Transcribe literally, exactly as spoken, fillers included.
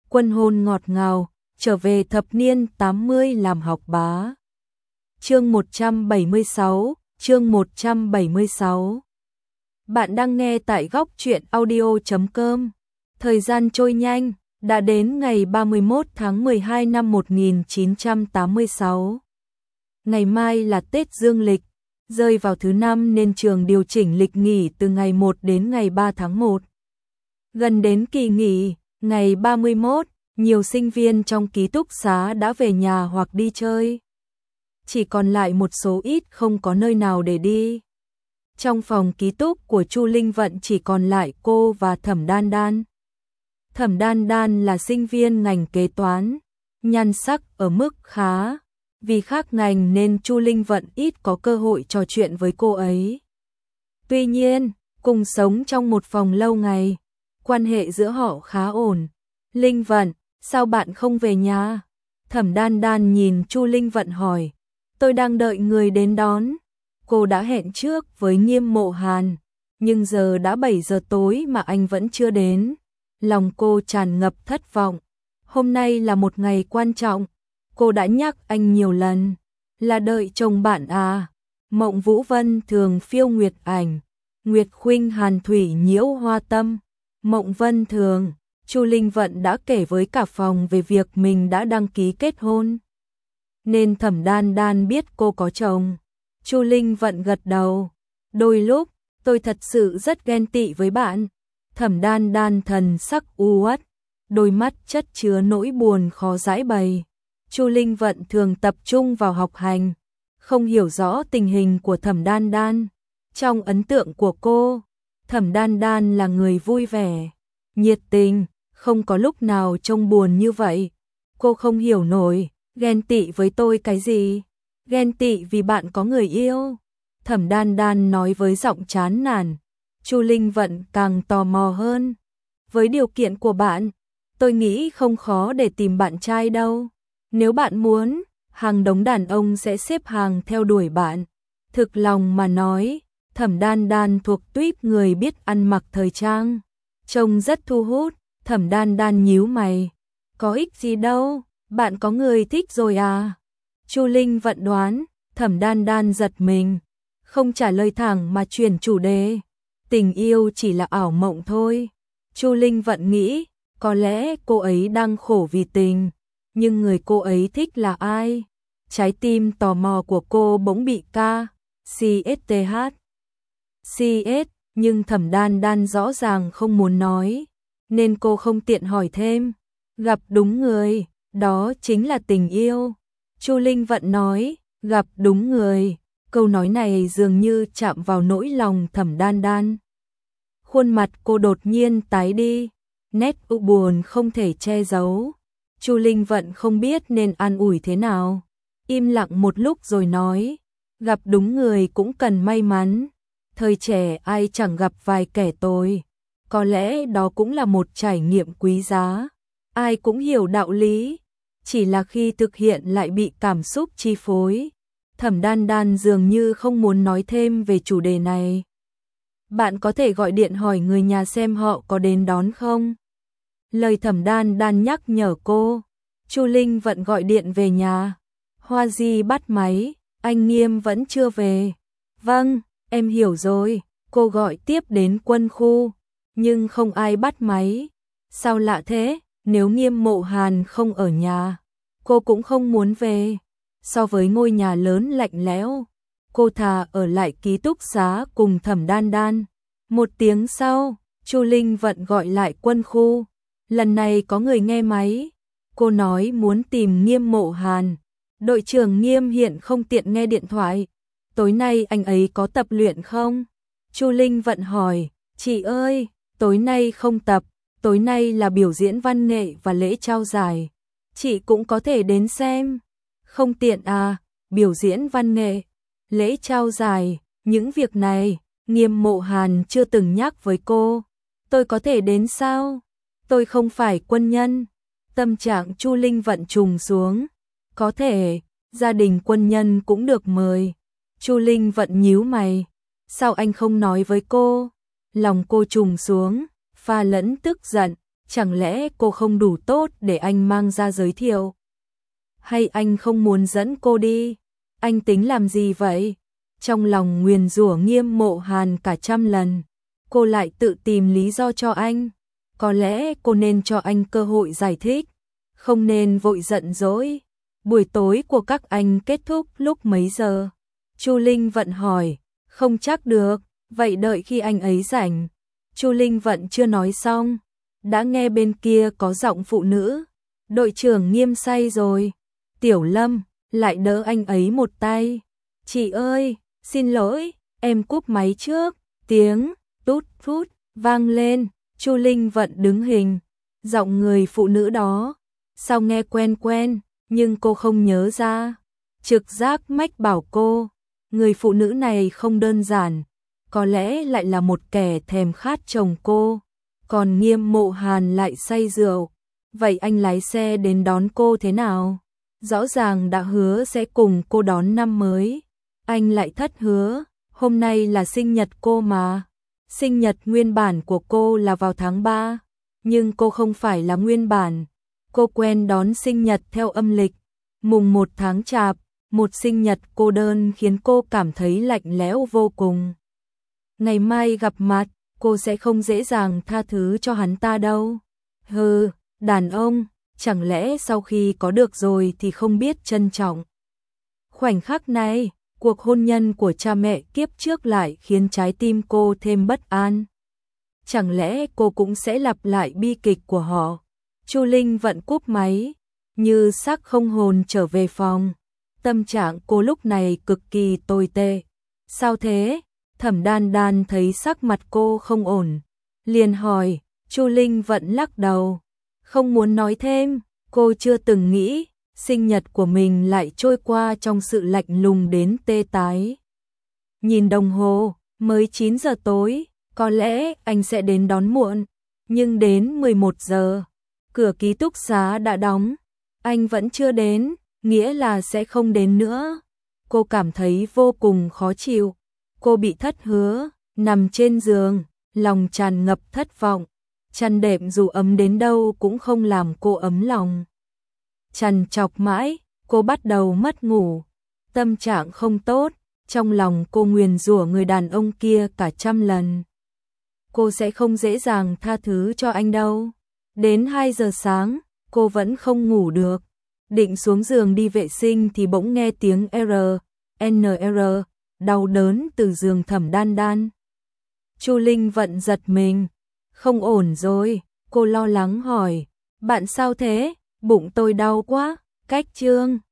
Quân hôn ngọt ngào, trở về thập niên tám mươi làm học bá. Chương một trăm bảy mươi sáu, chương một trăm bảy mươi sáu. Bạn đang nghe tại góc truyện audio chấm com. Thời gian trôi nhanh, đã đến ngày ba mươi mốt tháng mười hai năm một nghìn chín trăm tám mươi sáu. Ngày mai là Tết Dương lịch, rơi vào thứ năm nên trường điều chỉnh lịch nghỉ từ ngày một đến ngày ba tháng một. Gần đến kỳ nghỉ, ngày ba mươi mốt, nhiều sinh viên trong ký túc xá đã về nhà hoặc đi chơi. Chỉ còn lại một số ít không có nơi nào để đi. Trong phòng ký túc của Chu Linh Vận chỉ còn lại cô và Thẩm Đan Đan. Thẩm Đan Đan là sinh viên ngành kế toán, nhan sắc ở mức khá, vì khác ngành nên Chu Linh Vận ít có cơ hội trò chuyện với cô ấy. Tuy nhiên, cùng sống trong một phòng lâu ngày, quan hệ giữa họ khá ổn. Linh Vận, sao bạn không về nhà? Thẩm Đan Đan nhìn Chu Linh Vận hỏi. Tôi đang đợi người đến đón. Cô đã hẹn trước với Nghiêm Mộ Hàn, nhưng giờ đã bảy giờ tối mà anh vẫn chưa đến. Lòng cô tràn ngập thất vọng. Hôm nay là một ngày quan trọng. Cô đã nhắc anh nhiều lần. Là đợi chồng bạn à? Mộng Vũ Vân thường phiêu nguyệt ảnh. Nguyệt khuynh hàn thủy nhiễu hoa tâm. Mộng Vân thường. Chu Linh Vận đã kể với cả phòng về việc mình đã đăng ký kết hôn. Nên Thẩm Đan Đan biết cô có chồng. Chu Linh Vận gật đầu. Đôi lúc, tôi thật sự rất ghen tị với bạn. Thẩm Đan Đan thần sắc u uất, đôi mắt chất chứa nỗi buồn khó giải bày. Chu Linh Vận thường tập trung vào học hành, không hiểu rõ tình hình của Thẩm Đan Đan. Trong ấn tượng của cô, Thẩm Đan Đan là người vui vẻ, nhiệt tình, không có lúc nào trông buồn như vậy. Cô không hiểu nổi, ghen tị với tôi cái gì? Ghen tị vì bạn có người yêu. Thẩm Đan Đan nói với giọng chán nản. Chu Linh Vận càng tò mò hơn. Với điều kiện của bạn, tôi nghĩ không khó để tìm bạn trai đâu. Nếu bạn muốn, hàng đống đàn ông sẽ xếp hàng theo đuổi bạn. Thực lòng mà nói, Thẩm Đan Đan thuộc tuýp người biết ăn mặc thời trang, trông rất thu hút. Thẩm Đan Đan nhíu mày. Có ích gì đâu, bạn có người thích rồi à? Chu Linh Vận đoán. Thẩm Đan Đan giật mình, không trả lời thẳng mà chuyển chủ đề. Tình yêu chỉ là ảo mộng thôi. Chu Linh Vận nghĩ, có lẽ cô ấy đang khổ vì tình, nhưng người cô ấy thích là ai? Trái tim tò mò của cô bỗng bị ca, xê ét tê hát. xê ét, nhưng Thẩm Đan Đan rõ ràng không muốn nói, nên cô không tiện hỏi thêm. Gặp đúng người, đó chính là tình yêu. Chu Linh Vận nói, gặp đúng người. Câu nói này dường như chạm vào nỗi lòng Thẩm Đan Đan. Khuôn mặt cô đột nhiên tái đi, nét u buồn không thể che giấu. Chu Linh Vận không biết nên an ủi thế nào. Im lặng một lúc rồi nói, gặp đúng người cũng cần may mắn. Thời trẻ ai chẳng gặp vài kẻ tồi. Có lẽ đó cũng là một trải nghiệm quý giá. Ai cũng hiểu đạo lý, chỉ là khi thực hiện lại bị cảm xúc chi phối. Thẩm Đan Đan dường như không muốn nói thêm về chủ đề này. Bạn có thể gọi điện hỏi người nhà xem họ có đến đón không? Lời Thẩm Đan Đan nhắc nhở cô. Chu Linh Vận gọi điện về nhà. Hoa Di bắt máy, anh Nghiêm vẫn chưa về. Vâng, em hiểu rồi. Cô gọi tiếp đến quân khu, nhưng không ai bắt máy. Sao lạ thế? Nếu Nghiêm Mộ Hàn không ở nhà, cô cũng không muốn về. So với ngôi nhà lớn lạnh lẽo, cô thà ở lại ký túc xá cùng Thẩm Đan Đan. Một tiếng sau, Chu Linh Vận gọi lại quân khu. Lần này có người nghe máy. Cô nói muốn tìm Nghiêm Mộ Hàn. Đội trưởng Nghiêm hiện không tiện nghe điện thoại. Tối nay anh ấy có tập luyện không? Chu Linh Vận hỏi. Chị ơi, tối nay không tập. Tối nay là biểu diễn văn nghệ và lễ trao giải. Chị cũng có thể đến xem. Không tiện à? Biểu diễn văn nghệ, lễ trao giải, những việc này Nghiêm Mộ Hàn chưa từng nhắc với cô. Tôi có thể đến sao? Tôi không phải quân nhân. Tâm trạng Chu Linh Vận trùng xuống. Có thể, gia đình quân nhân cũng được mời. Chu Linh Vận nhíu mày. Sao anh không nói với cô? Lòng cô trùng xuống, pha lẫn tức giận. Chẳng lẽ cô không đủ tốt để anh mang ra giới thiệu? Hay anh không muốn dẫn cô đi? Anh tính làm gì vậy? Trong lòng nguyền rủa Nghiêm Mộ Hàn cả trăm lần, cô lại tự tìm lý do cho anh. Có lẽ cô nên cho anh cơ hội giải thích, không nên vội giận dỗi. Buổi tối của các anh kết thúc lúc mấy giờ? Chu Linh Vận hỏi. Không chắc được, vậy đợi khi anh ấy rảnh. Chu Linh Vận chưa nói xong, đã nghe bên kia có giọng phụ nữ. Đội trưởng Nghiêm say rồi. Tiểu Lâm lại đỡ anh ấy một tay. Chị ơi, xin lỗi, em cúp máy trước. Tiếng tút tút vang lên. Chu Linh Vận đứng hình. Giọng người phụ nữ đó sao nghe quen quen, nhưng cô không nhớ ra. Trực giác mách bảo cô, người phụ nữ này không đơn giản, có lẽ lại là một kẻ thèm khát chồng cô. Còn Nghiêm Mộ Hàn lại say rượu. Vậy anh lái xe đến đón cô thế nào? Rõ ràng đã hứa sẽ cùng cô đón năm mới, anh lại thất hứa. Hôm nay là sinh nhật cô mà. Sinh nhật nguyên bản của cô là vào tháng ba, nhưng cô không phải là nguyên bản. Cô quen đón sinh nhật theo âm lịch, mùng một tháng Chạp. Một sinh nhật cô đơn khiến cô cảm thấy lạnh lẽo vô cùng. Ngày mai gặp mặt, cô sẽ không dễ dàng tha thứ cho hắn ta đâu. Hừ, đàn ông, chẳng lẽ sau khi có được rồi thì không biết trân trọng. Khoảnh khắc này, cuộc hôn nhân của cha mẹ kiếp trước lại khiến trái tim cô thêm bất an. Chẳng lẽ cô cũng sẽ lặp lại bi kịch của họ? Chu Linh Vận cúp máy, như xác không hồn trở về phòng. Tâm trạng cô lúc này cực kỳ tồi tệ. Sao thế? Thẩm Đan Đan thấy sắc mặt cô không ổn, liền hỏi. Chu Linh Vận lắc đầu, không muốn nói thêm. Cô chưa từng nghĩ sinh nhật của mình lại trôi qua trong sự lạnh lùng đến tê tái. Nhìn đồng hồ, mới chín giờ tối, có lẽ anh sẽ đến đón muộn, nhưng đến mười một giờ, cửa ký túc xá đã đóng, anh vẫn chưa đến, nghĩa là sẽ không đến nữa. Cô cảm thấy vô cùng khó chịu. Cô bị thất hứa, nằm trên giường, lòng tràn ngập thất vọng. Chăn đệm dù ấm đến đâu cũng không làm cô ấm lòng. Trằn trọc mãi, cô bắt đầu mất ngủ. Tâm trạng không tốt, trong lòng cô nguyền rủa người đàn ông kia cả trăm lần. Cô sẽ không dễ dàng tha thứ cho anh đâu. Đến hai giờ sáng, cô vẫn không ngủ được. Định xuống giường đi vệ sinh thì bỗng nghe tiếng R, N R, đau đớn từ giường Thẩm Đan Đan. Chu Linh Vận giật mình. Không ổn rồi, cô lo lắng hỏi. Bạn sao thế? Bụng tôi đau quá. Cách chương